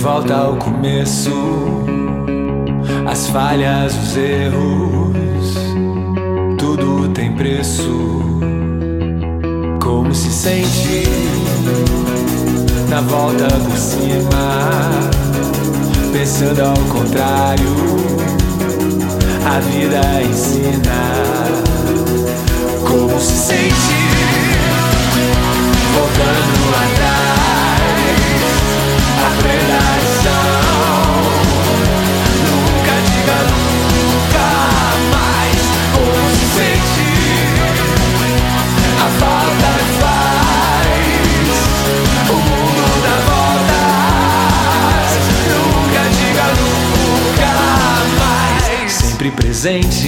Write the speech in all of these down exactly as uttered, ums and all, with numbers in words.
volta ao começo, as falhas, os erros, tudo tem preço. Como se sente na volta por cima, pensando ao contrário, a vida ensina. Como se sente voltando atrás, aprenda a lição, nunca diga nunca mais. Como se sente, a falta faz o mundo dá voltas, nunca diga nunca mais. Sempre presente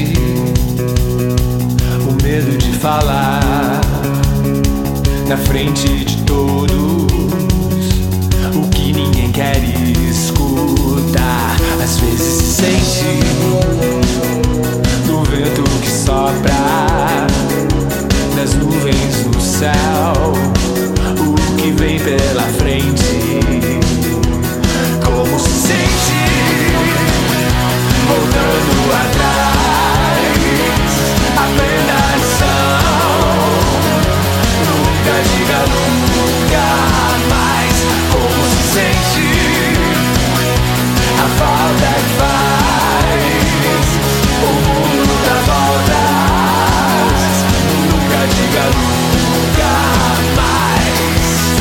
o medo de falar na frente de todos o que ninguém quer escutar. Às vezes se sente no vento que sopra, nas nuvens no céu, o que vem pela frente. Como se sente voltando atrás, aprenda a lição, nunca diga nunca mais. Como se sente, a falta que faz o mundo dá voltas, nunca diga nunca mais.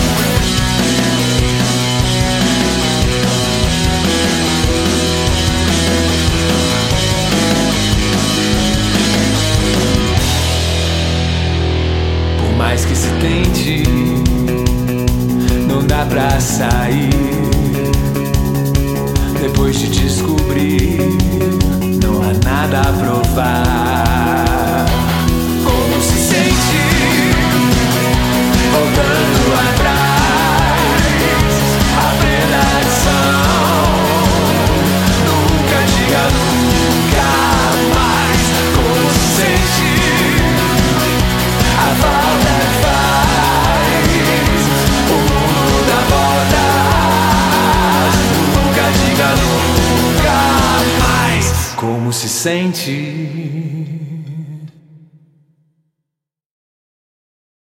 Por mais que se tente, não dá pra sair. Depois de descobrir, não há nada a provar. Como se sente voltando atrás, aprenda a lição, nunca diga nunca mais. Como se sente, a falta faz o mundo dá voltas, nunca diga nunca mais. Como se sente?